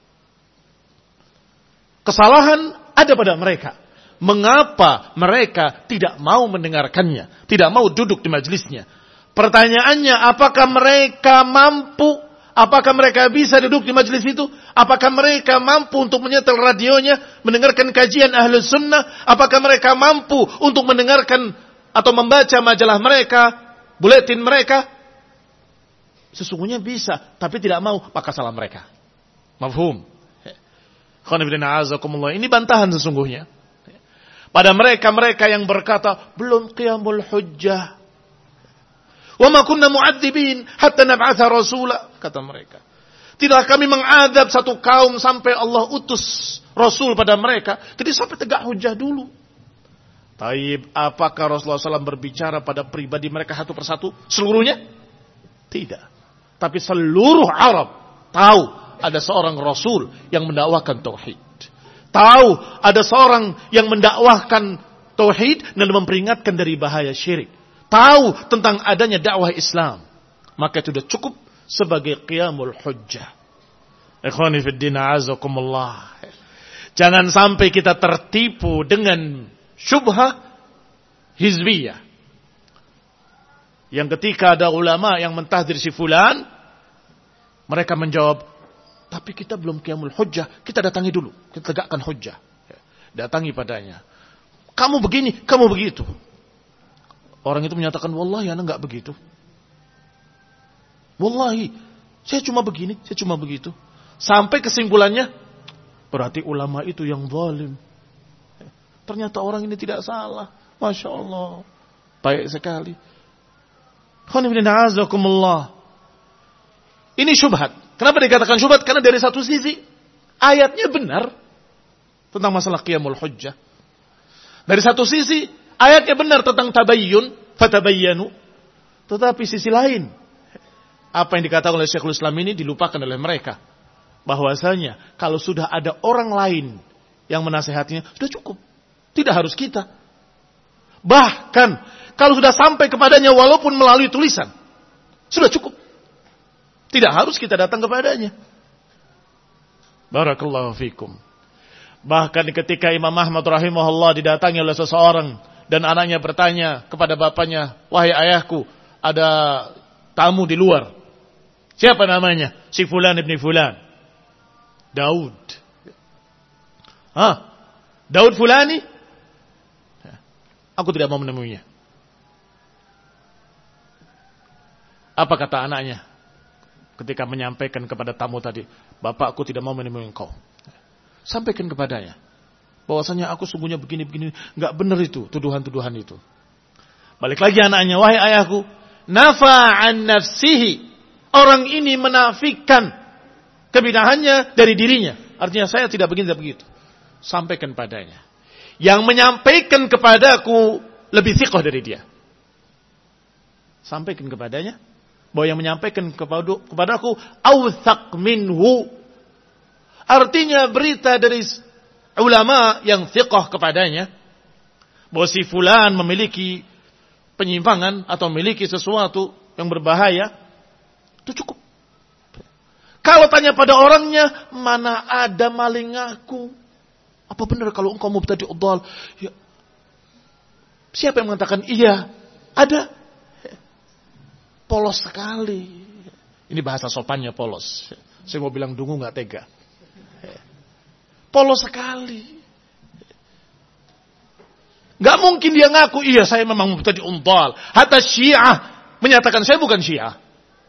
Kesalahan ada pada mereka. Mengapa mereka tidak mau mendengarkannya, tidak mau duduk di majelisnya? Pertanyaannya, apakah mereka mampu? Apakah mereka bisa duduk di majelis itu? Apakah mereka mampu untuk menyetel radionya, mendengarkan kajian Ahlus Sunnah? Apakah mereka mampu untuk mendengarkan atau membaca majalah mereka, buletin mereka? Sesungguhnya bisa, tapi tidak mau, maka salah mereka. Mafhum? Ini bantahan sesungguhnya pada mereka-mereka yang berkata belum qiyamul hujjah. Wa ma kunna mu'adzibin hatta nab'atha rasula, kata mereka. Tidak kami mengadab satu kaum sampai Allah utus rasul pada mereka. Jadi sampai tegak hujjah dulu. Taib, apakah Rasulullah SAW berbicara pada pribadi mereka satu persatu seluruhnya? Tidak. Tapi seluruh Arab tahu ada seorang Rasul yang mendakwahkan tauhid. Tahu ada seorang yang mendakwahkan tauhid dan memperingatkan dari bahaya syirik. Tahu tentang adanya dakwah Islam. Maka itu sudah cukup sebagai qiyamul hujjah. Ikhwani fid din, a'azakumullah. Jangan sampai kita tertipu dengan syubhah hizbiyah. Yang ketika ada ulama yang mentahdir si fulan, mereka menjawab, tapi kita belum qiyamul hujjah, kita datangi dulu, kita tegakkan hujjah. Datangi padanya. Kamu begini, kamu begitu. Orang itu menyatakan, wallahi ana enggak begitu. Wallahi, saya cuma begini, saya cuma begitu. Sampai kesimpulannya, berarti ulama itu yang zalim. Ternyata orang ini tidak salah. Masya Allah. Baik sekali. Ini syubhat. Kenapa dikatakan syubhat? Karena dari satu sisi, ayatnya benar tentang masalah qiyamul hujjah. Dari satu sisi, ayatnya benar tentang tabayyun, fatabayyanu. Tetapi sisi lain, apa yang dikatakan oleh Syekhul Islam ini dilupakan oleh mereka. Bahwasanya, kalau sudah ada orang lain yang menasihatinya, sudah cukup. Tidak harus kita. Bahkan, kalau sudah sampai kepadanya walaupun melalui tulisan, sudah cukup. Tidak harus kita datang kepadanya. Barakallahu fikum. Bahkan ketika Imam Ahmad rahimahullah didatangi oleh seseorang dan anaknya bertanya kepada bapaknya, wahai ayahku, ada tamu di luar. Siapa namanya? Si fulan ibni fulan. Daud. Daud fulani? Aku tidak mau menemuinya. Apa kata anaknya ketika menyampaikan kepada tamu tadi, bapakku tidak mau menemui engkau. Sampaikan kepadanya bahwasanya aku sungguhnya begini-begini, enggak benar itu tuduhan-tuduhan itu. Balik lagi anaknya, wahai ayahku, nafa an nafsihi. Orang ini menafikan kebidahannya dari dirinya. Artinya saya tidak begini, tidak begitu. Sampaikan padanya. Yang menyampaikan kepadaku lebih thiqah dari dia. Sampaikan kepadanya bahwa yang menyampaikan kepadaku awthaq minhu. Artinya berita dari ulama yang thiqah kepadanya bahwa si fulan memiliki penyimpangan atau memiliki sesuatu yang berbahaya, itu cukup. Kalau tanya pada orangnya, mana ada maling aku? Apa benar kalau engkau mubtadi'ud dhal? Ya. Siapa yang mengatakan iya? Ada. Polos sekali. Ini bahasa sopannya polos. Saya mau bilang dungu nggak tega. Polos sekali. Nggak mungkin dia ngaku, iya saya memang mubtadi'ud dhal. Hatta Syiah menyatakan saya bukan Syiah.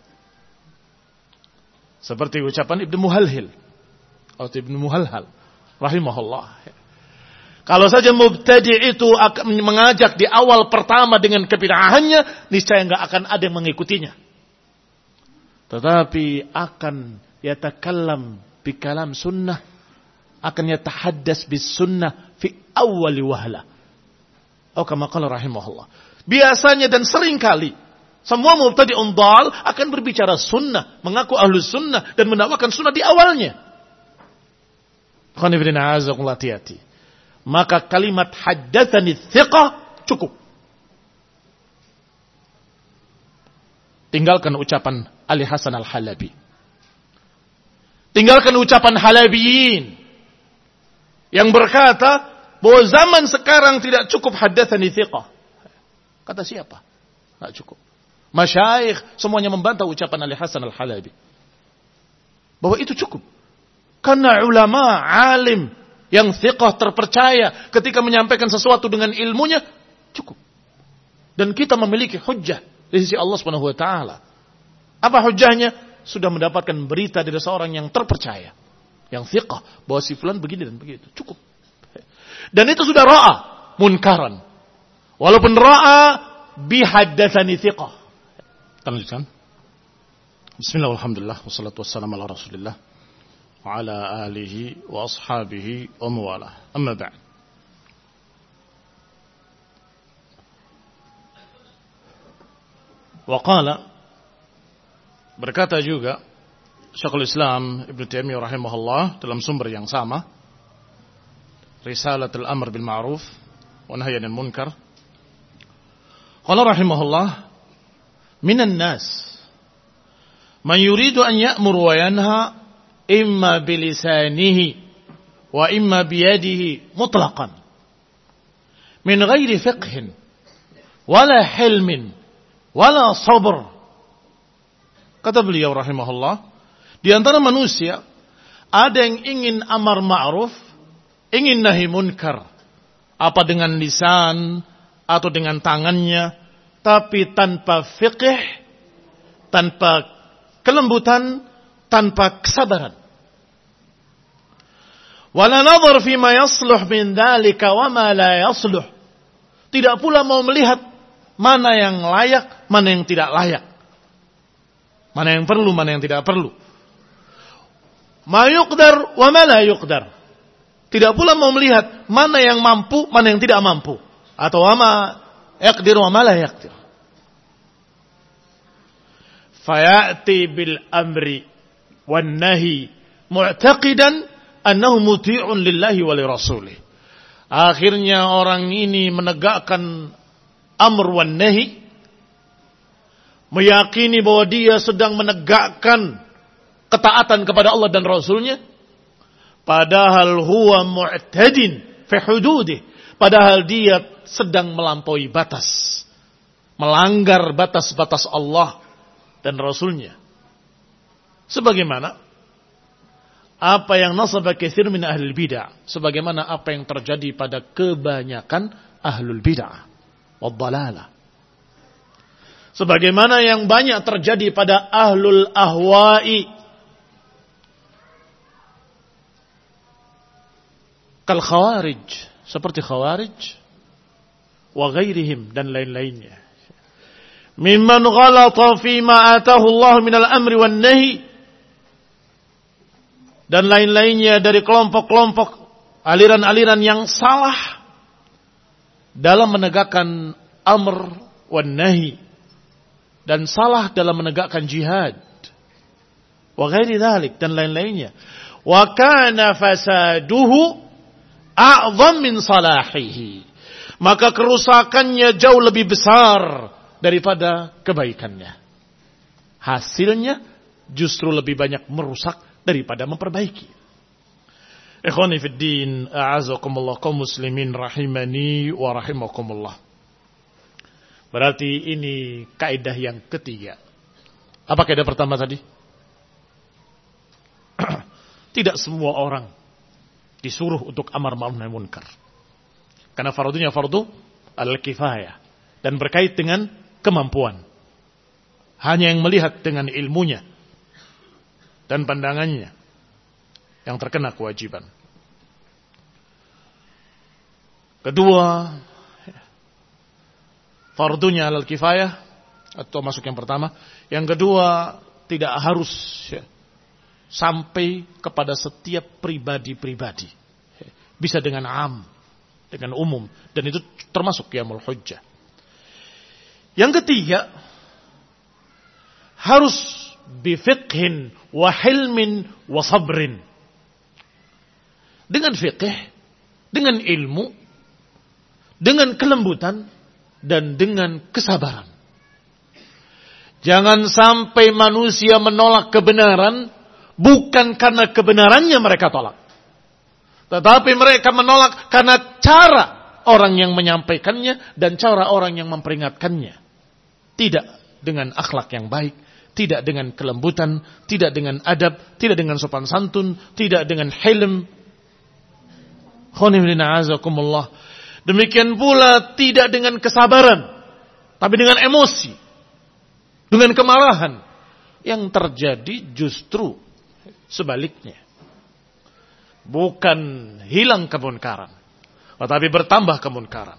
Seperti ucapan Ibnu Muhalhil atau Ibnu Muhalhal rahimahullah. Kalau saja mubtadi' itu akan mengajak di awal pertama dengan kebid'ahannya, niscaya enggak akan ada yang mengikutinya. Tetapi akan yatakallam bi kalam sunnah, akan yatahaddas bis sunnah fi awwali wahla. Atau kama qala rahimahullah. Biasanya dan sering kali semua mubtadi'un dhal akan berbicara sunnah, mengaku ahlus sunnah dan mendakwakan sunnah di awalnya. Maka kalimat haddatsani thiqah cukup. Tinggalkan ucapan Ali Hasan Al-Halabi. Tinggalkan ucapan Halabiyin yang berkata bahwa zaman sekarang tidak cukup haddatsani thiqah. Kata siapa? Tidak cukup. Masyayikh semuanya membantah ucapan Ali Hasan Al-Halabi. Bahwa itu cukup. Karena ulama, alim, yang thiqah terpercaya ketika menyampaikan sesuatu dengan ilmunya, cukup. Dan kita memiliki hujjah di sisi Allah Subhanahu wa taala. Apa hujjahnya? Sudah mendapatkan berita dari seorang yang terpercaya, yang thiqah, bahwa si fulan begini dan begitu. Cukup. Dan itu sudah ra'a munkaran. Walaupun ra'a bihaddatsani thiqah. Lanjutkan. Bismillah, alhamdulillah, wassalatu wassalamu ala rasulillah wa ala alihi wa ashabihi wa mawalah. Amma ba'd. Wa qala, berkata juga Syekhul Islam Ibnu Taimiyah rahimahullah dalam sumber yang sama, Risalatul Amr bil Ma'ruf wa Nahy 'anil Munkar. Qala rahimahullah, minan nas man yuridu an ya'mur wa yanha imma bilisanihi wa imma biyadihi mutlaqan min ghairi fiqhin wala hilmin wala sabr. Kata beliau rahimahullah, di antara manusia ada yang ingin amar ma'ruf, ingin nahi munkar, apa dengan lisan atau dengan tangannya, tapi tanpa fiqh, tanpa kelembutan, tanpa kesabaran. Wala nadhar fima yasluh min dzalika wa ma la yasluh. Tidak pula mau melihat mana yang layak, mana yang tidak layak. Mana yang perlu, mana yang tidak perlu. Ma yuqdar wa ma la yuqdar. Tidak pula mau melihat mana yang mampu, mana yang tidak mampu. Atau wa ma yaqdir wa ma la yaqdir. Fayati bil amri wan nahi mu'taqidan annahu muti'un lillahi wa li rasulih. Akhirnya orang ini menegakkan amr wan nahi, meyakini bahwa dia sedang menegakkan ketaatan kepada Allah dan Rasulnya, padahal huwa mu'tadin fi hududih, padahal dia sedang melampaui batas, melanggar batas-batas Allah dan Rasulnya. Sebagaimana apa yang nasaba katsir min ahlul bid'ah, sebagaimana apa yang terjadi pada kebanyakan ahlul bid'ah wad dalalah. Sebagaimana yang banyak terjadi pada ahlul ahwa'i. Kal khawarij, seperti khawarij, wa ghairihim, dan lain-lainnya. Mimman ghalata fima atahu Allah minal amri wan nahi, dan lain-lainnya dari kelompok-kelompok aliran-aliran yang salah dalam menegakkan amr wan nahi, dan salah dalam menegakkan jihad, wa ghairi dzalik, dan lain-lainnya. Wa kana fasaduhu a'zam min salahihi, maka kerusakannya jauh lebih besar daripada kebaikannya. Hasilnya justru lebih banyak merusak daripada memperbaiki. Ikhwani fid din, a'azakumullah, kaum muslimin rahimani wa rahimakumullah. Berarti ini kaidah yang ketiga. Apa kaidah pertama tadi? Tidak semua orang disuruh untuk amar ma'ruf nahi munkar. Karena fardunya fardu al-kifayah dan berkait dengan kemampuan. Hanya yang melihat dengan ilmunya dan pandangannya yang terkena kewajiban. Kedua, fardunya al-kifayah, atau masuk yang pertama. Yang kedua, tidak harus sampai kepada setiap pribadi-pribadi. Bisa dengan am, dengan umum, dan itu termasuk qiyamul hujjah. Yang ketiga, harus bifiqhin wa hilmin wa sabrin. Dengan fiqh, dengan ilmu, dengan kelembutan, dan dengan kesabaran. Jangan sampai manusia menolak kebenaran bukan karena kebenarannya mereka tolak, tetapi mereka menolak karena cara orang yang menyampaikannya dan cara orang yang memperingatkannya. Tidak dengan akhlak yang baik, tidak dengan kelembutan, tidak dengan adab, tidak dengan sopan santun, tidak dengan hilm. Demikian pula tidak dengan kesabaran, tapi dengan emosi, dengan kemarahan. Yang terjadi justru sebaliknya. Bukan hilang kemunkaran, tetapi bertambah kemunkaran.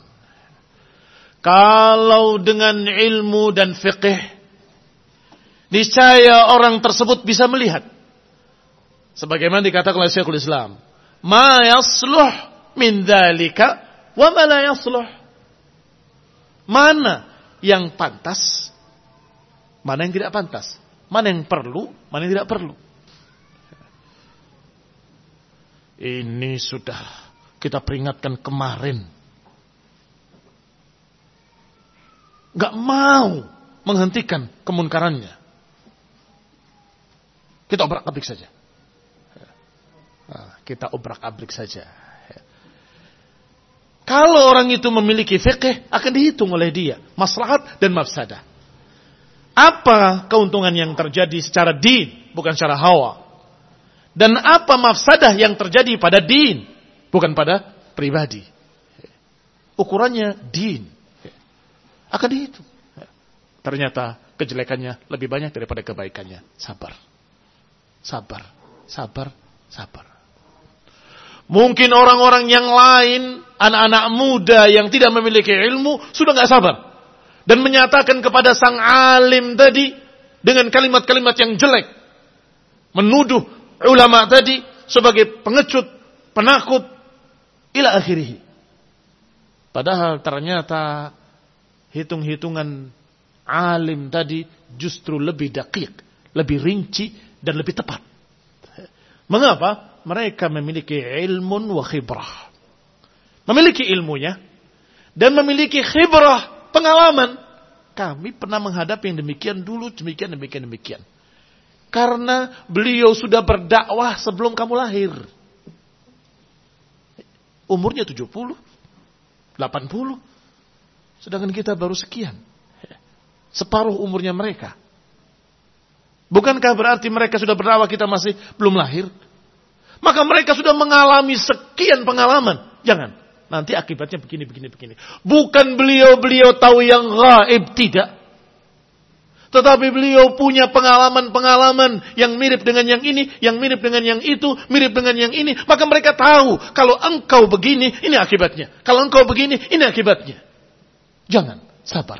Kalau dengan ilmu dan fiqh, niscaya orang tersebut bisa melihat. Sebagaimana dikatakan oleh Syekhul Islam, ma yasluh min dzalika wa ma la yasluh. Mana yang pantas, mana yang tidak pantas. Mana yang perlu, mana yang tidak perlu. Ini sudah kita peringatkan kemarin. Gak mau menghentikan kemunkarannya. Kita obrak-abrik saja. Kita obrak-abrik saja. Kalau orang itu memiliki fiqh, akan dihitung oleh dia maslahat dan mafsadah. Apa keuntungan yang terjadi secara din, bukan secara hawa. Dan apa mafsadah yang terjadi pada din, bukan pada pribadi. Ukurannya din. Akan dihitung. Ternyata kejelekannya lebih banyak daripada kebaikannya. Sabar. Sabar. Sabar. Sabar. Mungkin orang-orang yang lain, anak-anak muda yang tidak memiliki ilmu, sudah gak sabar. Dan menyatakan kepada sang alim tadi dengan kalimat-kalimat yang jelek. Menuduh ulama tadi sebagai pengecut, penakut, ila akhirih. Padahal ternyata hitung-hitungan alim tadi justru lebih daqiq, lebih rinci, dan lebih tepat. Mengapa? Mereka memiliki ilmun wa khibrah. Memiliki ilmunya dan memiliki khibrah, pengalaman. Kami pernah menghadapi yang demikian dulu, demikian. Karena beliau sudah berdakwah sebelum kamu lahir. Umurnya 70, 80. Sedangkan kita baru sekian. Separuh umurnya mereka. Bukankah berarti mereka sudah berdakwah, kita masih belum lahir? Maka mereka sudah mengalami sekian pengalaman. Jangan. Nanti akibatnya begini. Bukan beliau tahu yang gaib, tidak. Tetapi beliau punya pengalaman-pengalaman yang mirip dengan yang ini, yang mirip dengan yang itu, mirip dengan yang ini. Maka mereka tahu, kalau engkau begini, ini akibatnya. Kalau engkau begini, ini akibatnya. Jangan sabar.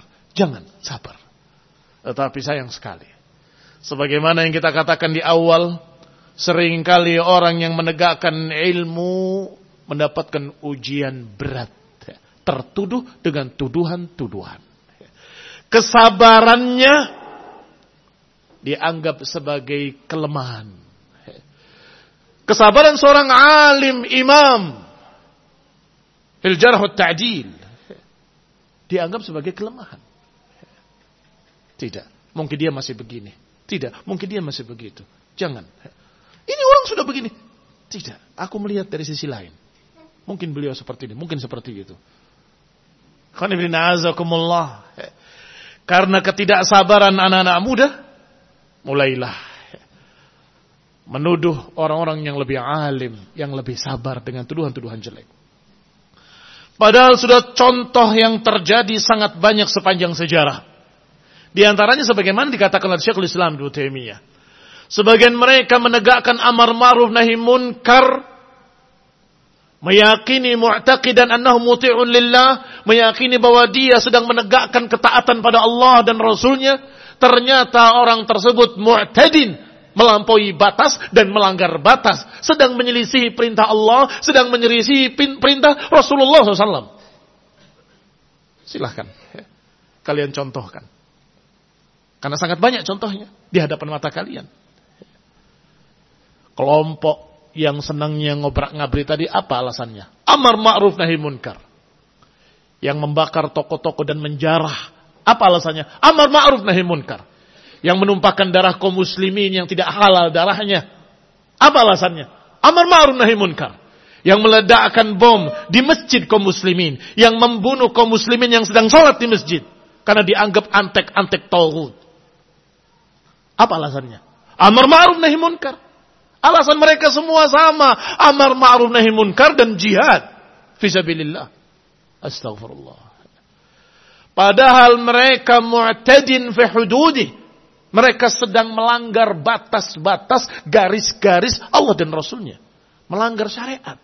Tetapi sayang sekali. Sebagaimana yang kita katakan di awal, seringkali orang yang menegakkan ilmu mendapatkan ujian berat. Tertuduh dengan tuduhan-tuduhan. Kesabarannya dianggap sebagai kelemahan. Kesabaran seorang alim, imam, fil jarh wa ta'dil, dianggap sebagai kelemahan. Tidak, mungkin dia masih begini. Tidak, mungkin dia masih begitu. Jangan. Ini orang sudah begini. Tidak, aku melihat dari sisi lain. Mungkin beliau seperti ini, mungkin seperti itu. Karena ketidaksabaran anak-anak muda, mulailah menuduh orang-orang yang lebih alim, yang lebih sabar dengan tuduhan-tuduhan jelek. Padahal sudah contoh yang terjadi sangat banyak sepanjang sejarah. Di antaranya sebagaimana dikatakan oleh Syekhul Islam Ibnu Taimiyah. Sebagian mereka menegakkan amar ma'ruf nahi munkar, meyakini mu'taqidan annahu muti'un lillah, meyakini bahwa dia sedang menegakkan ketaatan pada Allah dan Rasulnya. Ternyata orang tersebut mu'tadin, melampaui batas dan melanggar batas, sedang menyelisihi perintah Allah, sedang menyelisihi perintah Rasulullah SAW. Silahkan kalian contohkan, karena sangat banyak contohnya di hadapan mata kalian. Kelompok yang senangnya ngobrak-ngabrik tadi, apa alasannya? Amar ma'ruf nahi munkar. Yang membakar toko-toko dan menjarah, apa alasannya? Amar ma'ruf nahi munkar. Yang menumpahkan darah kaum muslimin yang tidak halal darahnya, apa alasannya? Amar ma'ruf nahi munkar. Yang meledakkan bom di masjid kaum muslimin, yang membunuh kaum muslimin yang sedang sholat di masjid karena dianggap antek-antek tauhid. Apa alasannya? Amar ma'ruf nahi munkar. Alasan mereka semua sama, amar ma'ruf nahi munkar dan jihad fisabilillah. Astaghfirullah. Padahal mereka mu'tadin fi hududih. Mereka sedang melanggar batas-batas, garis-garis Allah dan Rasulnya. Melanggar syariat.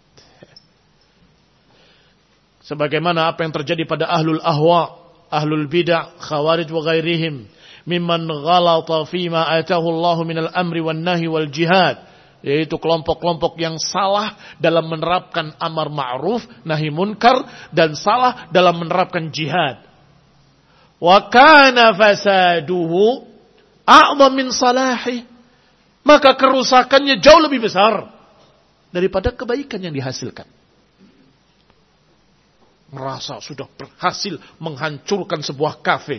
Sebagaimana apa yang terjadi pada ahlul ahwa, ahlul bid'ah, khawarij wa ghairihim. Mimman ghalata fima atahu Allah minal amri wan nahi wal jihad. Yaitu kelompok-kelompok yang salah dalam menerapkan amar ma'ruf nahi munkar dan salah dalam menerapkan jihad. Wa kana fasaduhu a'zam min salahi. Maka kerusakannya jauh lebih besar daripada kebaikan yang dihasilkan. Merasa sudah berhasil menghancurkan sebuah kafe,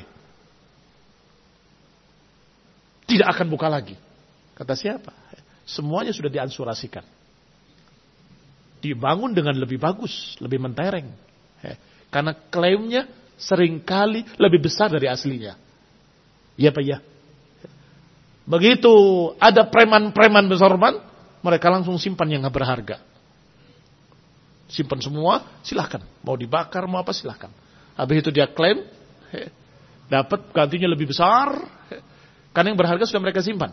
tidak akan buka lagi. Kata siapa? Semuanya sudah diansurasikan. Dibangun dengan lebih bagus, lebih mentereng. Karena klaimnya seringkali lebih besar dari aslinya. Iya Pak ya. Begitu ada preman-preman bersorban, mereka langsung simpan yang berharga. Simpan semua, silahkan. Mau dibakar, mau apa silahkan. Habis itu dia klaim, dapat gantinya lebih besar. Karena yang berharga sudah mereka simpan.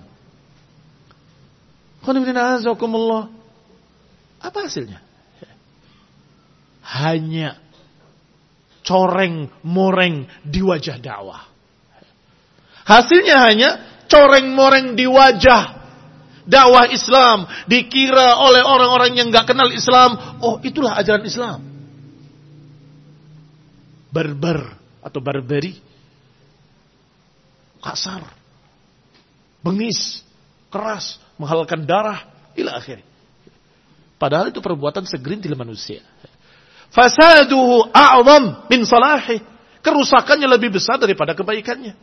Apa hasilnya? Hanya coreng-moreng di wajah dakwah. Hasilnya hanya coreng-moreng di wajah dakwah Islam. Dikira oleh orang-orang yang gak kenal Islam, oh itulah ajaran Islam. Barbar atau barbari, kasar, bengis, keras, menghalalkan darah, ila akhir. Padahal itu perbuatan segelintir manusia. Fasaduhu a'zam min salahi. Kerusakannya lebih besar daripada kebaikannya.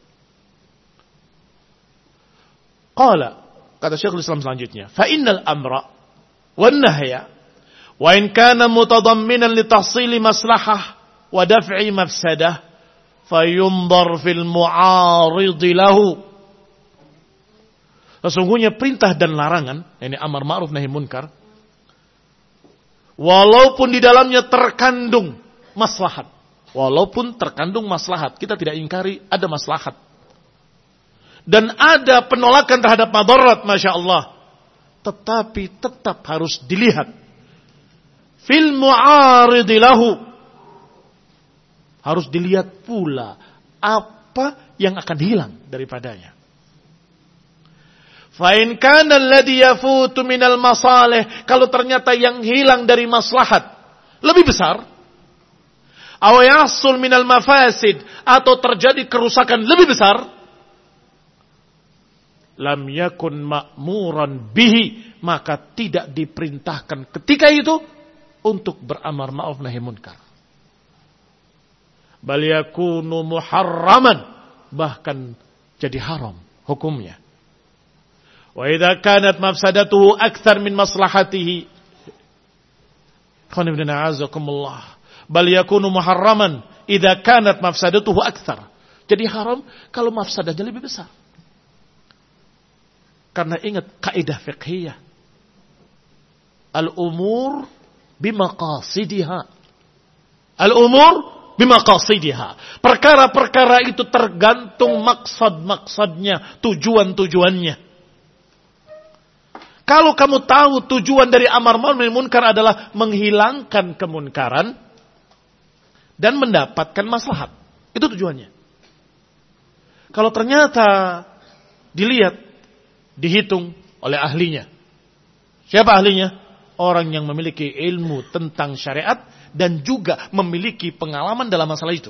Qala, kata Syekhul Islam selanjutnya, fa innal amra wan nahya wa in kana mutadamminan li tahsili maslahah wa daf'i mafsadah fayunzar fil mu'arid lahu. Sesungguhnya perintah dan larangan, ini amar ma'ruf nahi munkar, walaupun di dalamnya terkandung maslahat, kita tidak ingkari ada maslahat dan ada penolakan terhadap madarat, Masya Allah, tetapi tetap harus dilihat fil mu'aridi lahu, harus dilihat pula apa yang akan hilang daripadanya. Fa in kana alladhi yafutu minal masalih, kalau ternyata yang hilang dari maslahat lebih besar, aw yahsul minal mafasid, atau terjadi kerusakan lebih besar, lam yakun ma'muran bihi, maka tidak diperintahkan ketika itu untuk beramar ma'ruf nahi munkar. Bal yakunu muharraman, bahkan jadi haram hukumnya. Wa idza kanat mafsadatuhu akthar min maslahatihi, khana ibn a'azakumullah, bal yakunu muharraman idza kanat mafsadatuhu akthar. Jadi haram kalau mafsadahnya lebih besar. Karena ingat kaidah fiqhiyah, al-umur bimaqasidiha. Al-umur bimaqasidiha. Perkara-perkara itu tergantung maksad-maksadnya, tujuan-tujuannya. Kalau kamu tahu tujuan dari amar ma'ruf nahi munkar adalah menghilangkan kemunkaran dan mendapatkan maslahat, itu tujuannya. Kalau ternyata dilihat, dihitung oleh ahlinya. Siapa ahlinya? Orang yang memiliki ilmu tentang syariat dan juga memiliki pengalaman dalam masalah itu.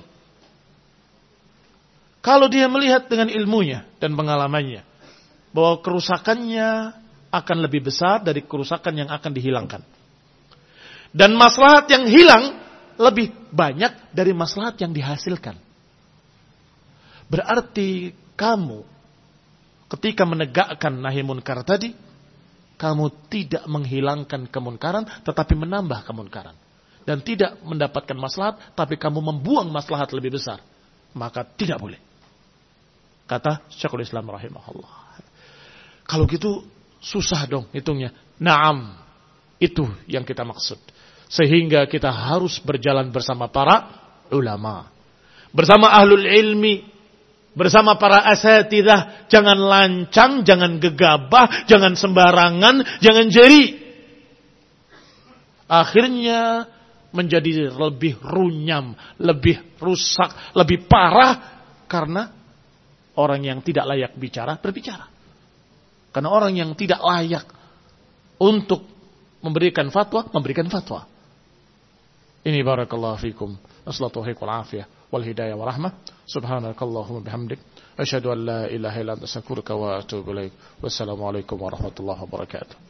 Kalau dia melihat dengan ilmunya dan pengalamannya bahwa kerusakannya akan lebih besar dari kerusakan yang akan dihilangkan, dan maslahat yang hilang lebih banyak dari maslahat yang dihasilkan, berarti kamu ketika menegakkan nahi munkar tadi, kamu tidak menghilangkan kemunkaran, tetapi menambah kemunkaran. Dan tidak mendapatkan maslahat, tapi kamu membuang maslahat lebih besar. Maka tidak boleh. Kata Syekhul Islam rahimahullah. Kalau gitu, susah dong hitungnya. Naam, itu yang kita maksud. Sehingga kita harus berjalan bersama para ulama. Bersama ahlul ilmi. Bersama para asatidzah, jangan lancang, jangan gegabah, jangan sembarangan, jangan jeri. Akhirnya menjadi lebih runyam, lebih rusak, lebih parah karena orang yang tidak layak bicara berbicara. Karena orang yang tidak layak untuk memberikan fatwa memberikan fatwa. Ini barakallahu fikum. Assalamualaikum warahmatullahi wabarakatuh. والهداية ورحمة سبحانك اللهم وبحمدك أشهد أن لا إله إلا أنت أستغفرك وأتوب إليك والسلام عليكم ورحمة الله وبركاته.